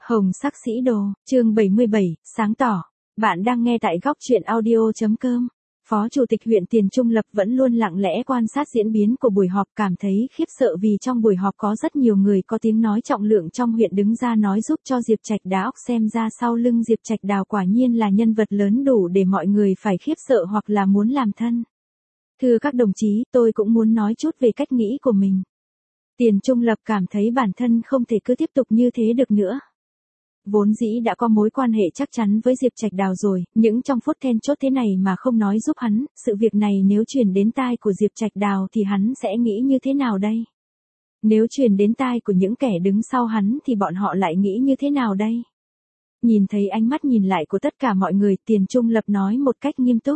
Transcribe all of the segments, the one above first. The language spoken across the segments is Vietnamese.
Hồng sắc sĩ đồ, chương 77, sáng tỏ. Bạn đang nghe tại góc truyện audio.com. Phó Chủ tịch huyện Tiền Trung Lập vẫn luôn lặng lẽ quan sát diễn biến của buổi họp, cảm thấy khiếp sợ vì trong buổi họp có rất nhiều người có tiếng nói trọng lượng trong huyện đứng ra nói giúp cho Diệp Trạch Đào, xem ra sau lưng Diệp Trạch Đào quả nhiên là nhân vật lớn đủ để mọi người phải khiếp sợ hoặc là muốn làm thân. Thưa các đồng chí, tôi cũng muốn nói chút về cách nghĩ của mình. Tiền Trung Lập cảm thấy bản thân không thể cứ tiếp tục như thế được nữa. Vốn dĩ đã có mối quan hệ chắc chắn với Diệp Trạch Đào rồi, những trong phút then chốt thế này mà không nói giúp hắn, sự việc này nếu truyền đến tai của Diệp Trạch Đào thì hắn sẽ nghĩ như thế nào đây? Nếu truyền đến tai của những kẻ đứng sau hắn thì bọn họ lại nghĩ như thế nào đây? Nhìn thấy ánh mắt nhìn lại của tất cả mọi người, Tiền Trung Lập nói một cách nghiêm túc.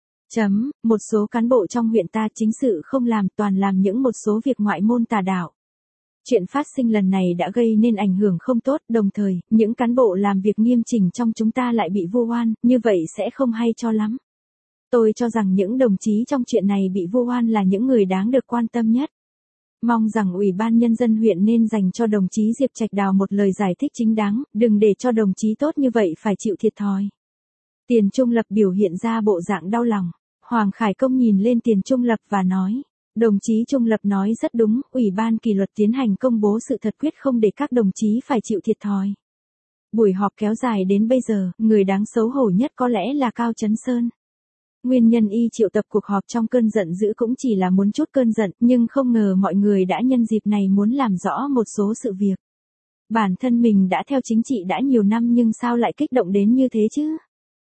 Một số cán bộ trong huyện ta chính sự không làm, toàn làm những một số việc ngoại môn tà đạo. Chuyện phát sinh lần này đã gây nên ảnh hưởng không tốt, đồng thời, những cán bộ làm việc nghiêm chỉnh trong chúng ta lại bị vu oan, như vậy sẽ không hay cho lắm. Tôi cho rằng những đồng chí trong chuyện này bị vu oan là những người đáng được quan tâm nhất. Mong rằng Ủy ban Nhân dân huyện nên dành cho đồng chí Diệp Trạch Đào một lời giải thích chính đáng, đừng để cho đồng chí tốt như vậy phải chịu thiệt thòi. Tiền Trung Lập biểu hiện ra bộ dạng đau lòng. Hoàng Khải Công nhìn lên Tiền Trung Lập và nói. Đồng chí Trung Lập nói rất đúng, Ủy ban kỷ luật tiến hành công bố sự thật, quyết không để các đồng chí phải chịu thiệt thòi. Buổi họp kéo dài đến bây giờ, người đáng xấu hổ nhất có lẽ là Cao Chấn Sơn. Nguyên nhân y triệu tập cuộc họp trong cơn giận dữ cũng chỉ là muốn trút cơn giận, nhưng không ngờ mọi người đã nhân dịp này muốn làm rõ một số sự việc. Bản thân mình đã theo chính trị đã nhiều năm nhưng sao lại kích động đến như thế chứ?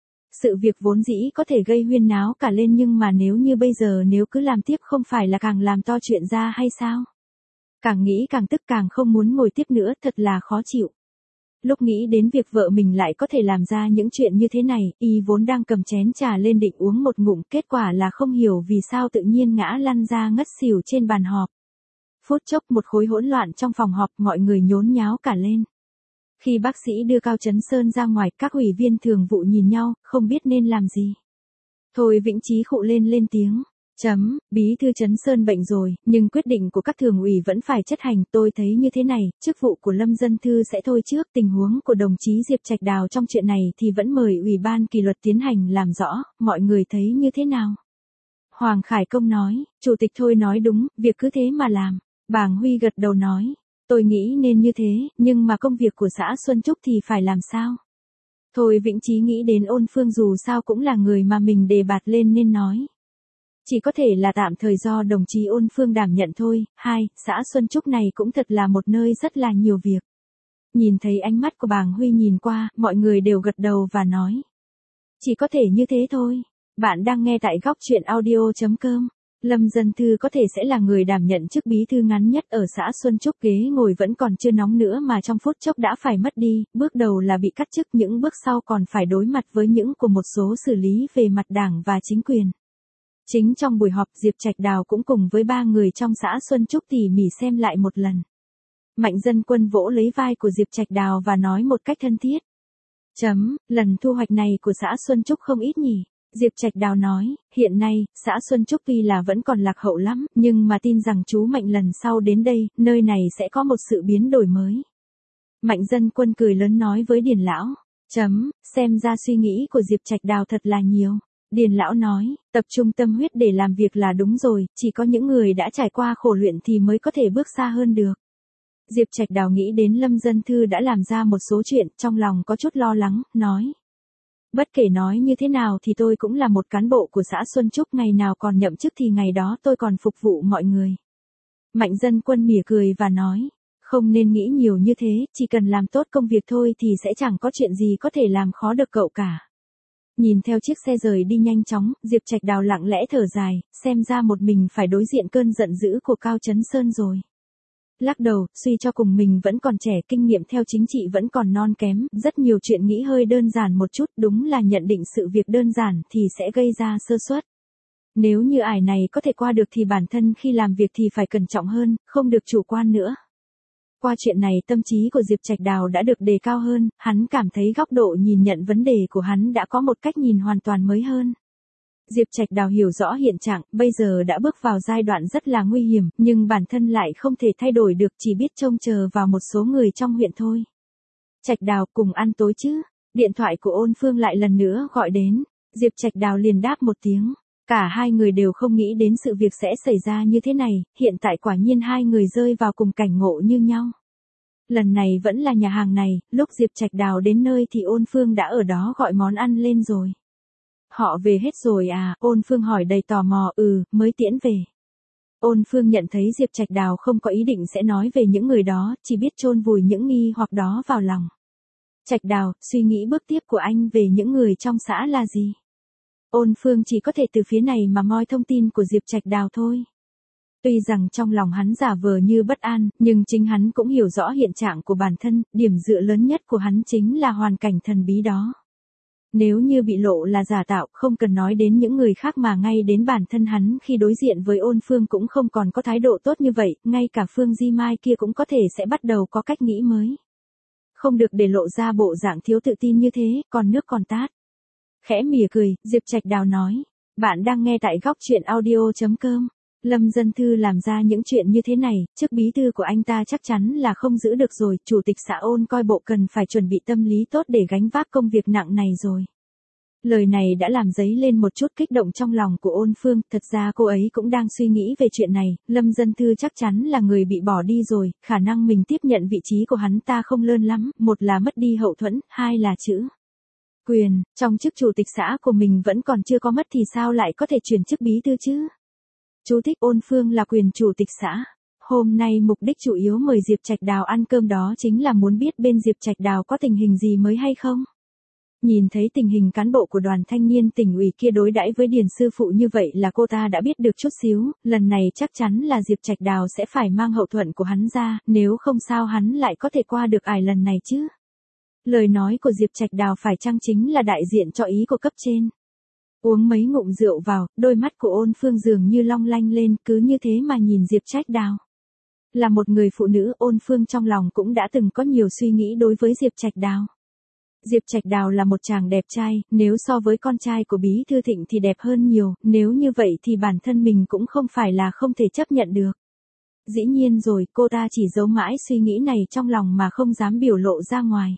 Sự việc vốn dĩ có thể gây huyên náo cả lên, nhưng mà nếu như bây giờ nếu cứ làm tiếp không phải là càng làm to chuyện ra hay sao? Càng nghĩ càng tức, càng không muốn ngồi tiếp nữa, thật là khó chịu. Lúc nghĩ đến việc vợ mình lại có thể làm ra những chuyện như thế này, y vốn đang cầm chén trà lên định uống một ngụm, kết quả là không hiểu vì sao tự nhiên ngã lăn ra ngất xỉu trên bàn họp. Phút chốc một khối hỗn loạn trong phòng họp, mọi người nhốn nháo cả lên. Khi bác sĩ đưa Cao Chấn Sơn ra ngoài, các ủy viên thường vụ nhìn nhau, không biết nên làm gì. Thôi Vĩnh Chí khụ lên tiếng. Bí thư Chấn Sơn bệnh rồi, nhưng quyết định của các thường ủy vẫn phải chất hành. Tôi thấy như thế này, chức vụ của Lâm Dân Thư sẽ thôi trước, tình huống của đồng chí Diệp Trạch Đào trong chuyện này thì vẫn mời Ủy ban kỷ luật tiến hành làm rõ, mọi người thấy như thế nào? Hoàng Khải Công nói, Chủ tịch Thôi nói đúng, việc cứ thế mà làm. Bàng Huy gật đầu nói. Tôi nghĩ nên như thế, nhưng mà công việc của xã Xuân Trúc thì phải làm sao? Thôi Vĩnh Chí nghĩ đến Ôn Phương dù sao cũng là người mà mình đề bạt lên nên nói. Chỉ có thể là tạm thời do đồng chí Ôn Phương đảm nhận thôi. Xã Xuân Trúc này cũng thật là một nơi rất là nhiều việc. Nhìn thấy ánh mắt của Bàng Huy nhìn qua, mọi người đều gật đầu và nói. Chỉ có thể như thế thôi. Bạn đang nghe tại góc truyện audio.com. Lâm Dân Thư có thể sẽ là người đảm nhận chức bí thư ngắn nhất ở xã Xuân Trúc, ghế ngồi vẫn còn chưa nóng nữa mà trong phút chốc đã phải mất đi, bước đầu là bị cắt chức, những bước sau còn phải đối mặt với những của một số xử lý về mặt đảng và chính quyền. Chính trong buổi họp, Diệp Trạch Đào cũng cùng với 3 người trong xã Xuân Trúc tỉ mỉ xem lại một lần. Mạnh Dân Quân vỗ lấy vai của Diệp Trạch Đào và nói một cách thân thiết. Lần thu hoạch này của xã Xuân Trúc không ít nhỉ? Diệp Trạch Đào nói, hiện nay, xã Xuân Trúc tuy là vẫn còn lạc hậu lắm, nhưng mà tin rằng chú Mạnh lần sau đến đây, nơi này sẽ có một sự biến đổi mới. Mạnh Dân Quân cười lớn nói với Điền Lão. Xem ra suy nghĩ của Diệp Trạch Đào thật là nhiều. Điền Lão nói, tập trung tâm huyết để làm việc là đúng rồi, chỉ có những người đã trải qua khổ luyện thì mới có thể bước xa hơn được. Diệp Trạch Đào nghĩ đến Lâm Dân Thư đã làm ra một số chuyện, trong lòng có chút lo lắng, nói. Bất kể nói như thế nào thì tôi cũng là một cán bộ của xã Xuân Trúc, ngày nào còn nhậm chức thì ngày đó tôi còn phục vụ mọi người. Mạnh Dân Quân mỉa cười và nói, không nên nghĩ nhiều như thế, chỉ cần làm tốt công việc thôi thì sẽ chẳng có chuyện gì có thể làm khó được cậu cả. Nhìn theo chiếc xe rời đi nhanh chóng, Diệp Trạch Đào lặng lẽ thở dài, xem ra một mình phải đối diện cơn giận dữ của Cao Chấn Sơn rồi. Lắc đầu, suy cho cùng mình vẫn còn trẻ, kinh nghiệm theo chính trị vẫn còn non kém, rất nhiều chuyện nghĩ hơi đơn giản một chút, đúng là nhận định sự việc đơn giản thì sẽ gây ra sơ suất. Nếu như ải này có thể qua được thì bản thân khi làm việc thì phải cẩn trọng hơn, không được chủ quan nữa. Qua chuyện này tâm trí của Diệp Trạch Đào đã được đề cao hơn, hắn cảm thấy góc độ nhìn nhận vấn đề của hắn đã có một cách nhìn hoàn toàn mới hơn. Diệp Trạch Đào hiểu rõ hiện trạng, bây giờ đã bước vào giai đoạn rất là nguy hiểm, nhưng bản thân lại không thể thay đổi được, chỉ biết trông chờ vào một số người trong huyện thôi. Trạch Đào, cùng ăn tối chứ? Điện thoại của Ôn Phương lại lần nữa gọi đến. Diệp Trạch Đào liền đáp một tiếng. Cả hai người đều không nghĩ đến sự việc sẽ xảy ra như thế này, hiện tại quả nhiên hai người rơi vào cùng cảnh ngộ như nhau. Lần này vẫn là nhà hàng này, lúc Diệp Trạch Đào đến nơi thì Ôn Phương đã ở đó gọi món ăn lên rồi. Họ về hết rồi à? Ôn Phương hỏi đầy tò mò. Mới tiễn về. Ôn Phương nhận thấy Diệp Trạch Đào không có ý định sẽ nói về những người đó, chỉ biết chôn vùi những nghi hoặc đó vào lòng. Trạch Đào, suy nghĩ bước tiếp của anh về những người trong xã là gì? Ôn Phương chỉ có thể từ phía này mà moi thông tin của Diệp Trạch Đào thôi. Tuy rằng trong lòng hắn giả vờ như bất an, nhưng chính hắn cũng hiểu rõ hiện trạng của bản thân, điểm dựa lớn nhất của hắn chính là hoàn cảnh thần bí đó. Nếu như bị lộ là giả tạo, không cần nói đến những người khác mà ngay đến bản thân hắn khi đối diện với Ôn Phương cũng không còn có thái độ tốt như vậy, ngay cả Phương Di Mai kia cũng có thể sẽ bắt đầu có cách nghĩ mới. Không được để lộ ra bộ dạng thiếu tự tin như thế, còn nước còn tát. Khẽ mỉa cười, Diệp Trạch Đào nói, bạn đang nghe tại góc truyện audio.com. Lâm Dân Thư làm ra những chuyện như thế này, chức bí thư của anh ta chắc chắn là không giữ được rồi, chủ tịch xã Ôn coi bộ cần phải chuẩn bị tâm lý tốt để gánh vác công việc nặng này rồi. Lời này đã làm dấy lên một chút kích động trong lòng của Ôn Phương, thật ra cô ấy cũng đang suy nghĩ về chuyện này, Lâm Dân Thư chắc chắn là người bị bỏ đi rồi, khả năng mình tiếp nhận vị trí của hắn ta không lớn lắm, một là mất đi hậu thuẫn, hai là chữ quyền, trong chức chủ tịch xã của mình vẫn còn chưa có mất thì sao lại có thể chuyển chức bí thư chứ? Chú thích Ôn Phương là quyền chủ tịch xã. Hôm nay mục đích chủ yếu mời Diệp Trạch Đào ăn cơm đó chính là muốn biết bên Diệp Trạch Đào có tình hình gì mới hay không. Nhìn thấy tình hình cán bộ của đoàn thanh niên tỉnh ủy kia đối đãi với Điền sư phụ như vậy là cô ta đã biết được chút xíu, lần này chắc chắn là Diệp Trạch Đào sẽ phải mang hậu thuẫn của hắn ra, nếu không sao hắn lại có thể qua được ải lần này chứ. Lời nói của Diệp Trạch Đào phải chăng chính là đại diện cho ý của cấp trên. Uống mấy ngụm rượu vào, đôi mắt của Ôn Phương dường như long lanh lên, cứ như thế mà nhìn Diệp Trạch Đào. Là một người phụ nữ, Ôn Phương trong lòng cũng đã từng có nhiều suy nghĩ đối với Diệp Trạch Đào. Diệp Trạch Đào là một chàng đẹp trai, nếu so với con trai của Bí Thư Thịnh thì đẹp hơn nhiều, nếu như vậy thì bản thân mình cũng không phải là không thể chấp nhận được. Dĩ nhiên rồi, cô ta chỉ giấu mãi suy nghĩ này trong lòng mà không dám biểu lộ ra ngoài.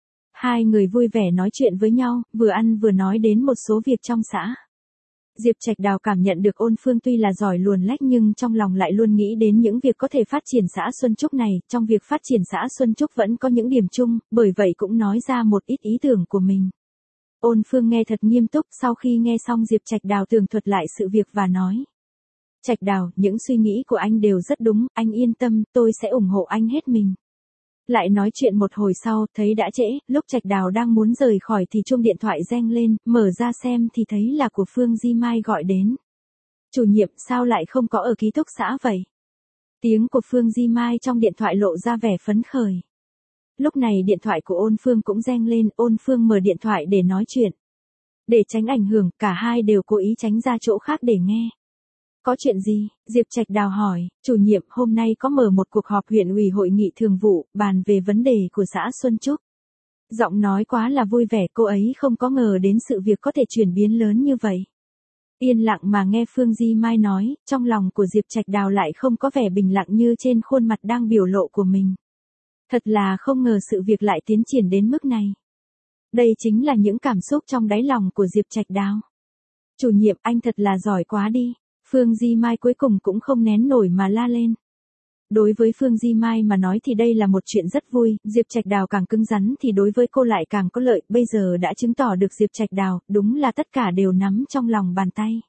Hai người vui vẻ nói chuyện với nhau, vừa ăn vừa nói đến một số việc trong xã. Diệp Trạch Đào cảm nhận được Ôn Phương tuy là giỏi luồn lách nhưng trong lòng lại luôn nghĩ đến những việc có thể phát triển xã Xuân Trúc này, trong việc phát triển xã Xuân Trúc vẫn có những điểm chung, bởi vậy cũng nói ra một ít ý tưởng của mình. Ôn Phương nghe thật nghiêm túc, sau khi nghe xong Diệp Trạch Đào tường thuật lại sự việc và nói. Trạch Đào, những suy nghĩ của anh đều rất đúng, anh yên tâm, tôi sẽ ủng hộ anh hết mình. Lại nói chuyện một hồi sau, thấy đã trễ, lúc Trạch Đào đang muốn rời khỏi thì chuông điện thoại reng lên, mở ra xem thì thấy là của Phương Di Mai gọi đến. Chủ nhiệm, sao lại không có ở ký túc xá vậy? Tiếng của Phương Di Mai trong điện thoại lộ ra vẻ phấn khởi. Lúc này điện thoại của Ôn Phương cũng reng lên, Ôn Phương mở điện thoại để nói chuyện. Để tránh ảnh hưởng, cả hai đều cố ý tránh ra chỗ khác để nghe. Có chuyện gì? Diệp Trạch Đào hỏi, chủ nhiệm hôm nay có mở một cuộc họp huyện ủy hội nghị thường vụ, bàn về vấn đề của xã Xuân Trúc. Giọng nói quá là vui vẻ, cô ấy không có ngờ đến sự việc có thể chuyển biến lớn như vậy. Yên lặng mà nghe Phương Di Mai nói, trong lòng của Diệp Trạch Đào lại không có vẻ bình lặng như trên khuôn mặt đang biểu lộ của mình. Thật là không ngờ sự việc lại tiến triển đến mức này. Đây chính là những cảm xúc trong đáy lòng của Diệp Trạch Đào. Chủ nhiệm, anh thật là giỏi quá đi. Phương Di Mai cuối cùng cũng không nén nổi mà la lên. Đối với Phương Di Mai mà nói thì đây là một chuyện rất vui, Diệp Trạch Đào càng cứng rắn thì đối với cô lại càng có lợi, bây giờ đã chứng tỏ được Diệp Trạch Đào, đúng là tất cả đều nắm trong lòng bàn tay.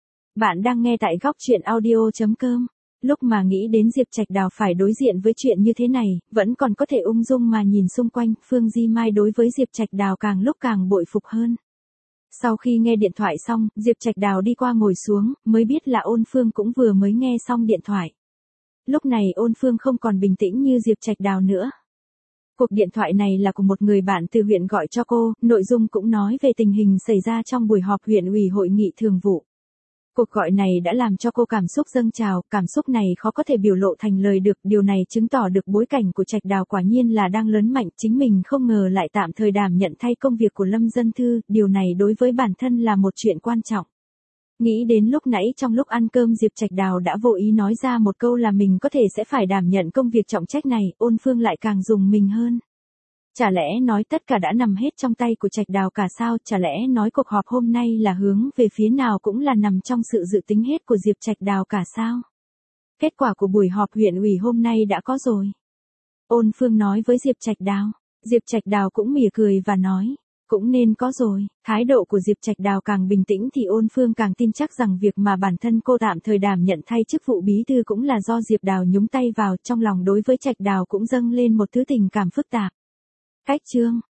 Bạn đang nghe tại góc truyện audio.com. Lúc mà nghĩ đến Diệp Trạch Đào phải đối diện với chuyện như thế này, vẫn còn có thể ung dung mà nhìn xung quanh, Phương Di Mai đối với Diệp Trạch Đào càng lúc càng bội phục hơn. Sau khi nghe điện thoại xong, Diệp Trạch Đào đi qua ngồi xuống, mới biết là Ôn Phương cũng vừa mới nghe xong điện thoại. Lúc này Ôn Phương không còn bình tĩnh như Diệp Trạch Đào nữa. Cuộc điện thoại này là của một người bạn từ huyện gọi cho cô, nội dung cũng nói về tình hình xảy ra trong buổi họp huyện ủy hội nghị thường vụ. Cuộc gọi này đã làm cho cô cảm xúc dâng trào, cảm xúc này khó có thể biểu lộ thành lời được, điều này chứng tỏ được bối cảnh của Trạch Đào quả nhiên là đang lớn mạnh, chính mình không ngờ lại tạm thời đảm nhận thay công việc của Lâm Dân Thư, điều này đối với bản thân là một chuyện quan trọng. Nghĩ đến lúc nãy trong lúc ăn cơm Diệp Trạch Đào đã vô ý nói ra một câu là mình có thể sẽ phải đảm nhận công việc trọng trách này, Ôn Phương lại càng rùng mình hơn. Chả lẽ nói tất cả đã nằm hết trong tay của Trạch Đào cả sao? Chả lẽ nói cuộc họp hôm nay là hướng về phía nào cũng là nằm trong sự dự tính hết của Diệp Trạch Đào cả sao? Kết quả của buổi họp huyện ủy hôm nay đã có rồi. Ôn Phương nói với Diệp Trạch Đào. Diệp Trạch Đào cũng mỉa cười và nói, cũng nên có rồi. Thái độ của Diệp Trạch Đào càng bình tĩnh thì Ôn Phương càng tin chắc rằng việc mà bản thân cô tạm thời đảm nhận thay chức vụ bí thư cũng là do Diệp Đào nhúng tay vào. Trong lòng đối với Trạch Đào cũng dâng lên một thứ tình cảm phức tạp. Cách chương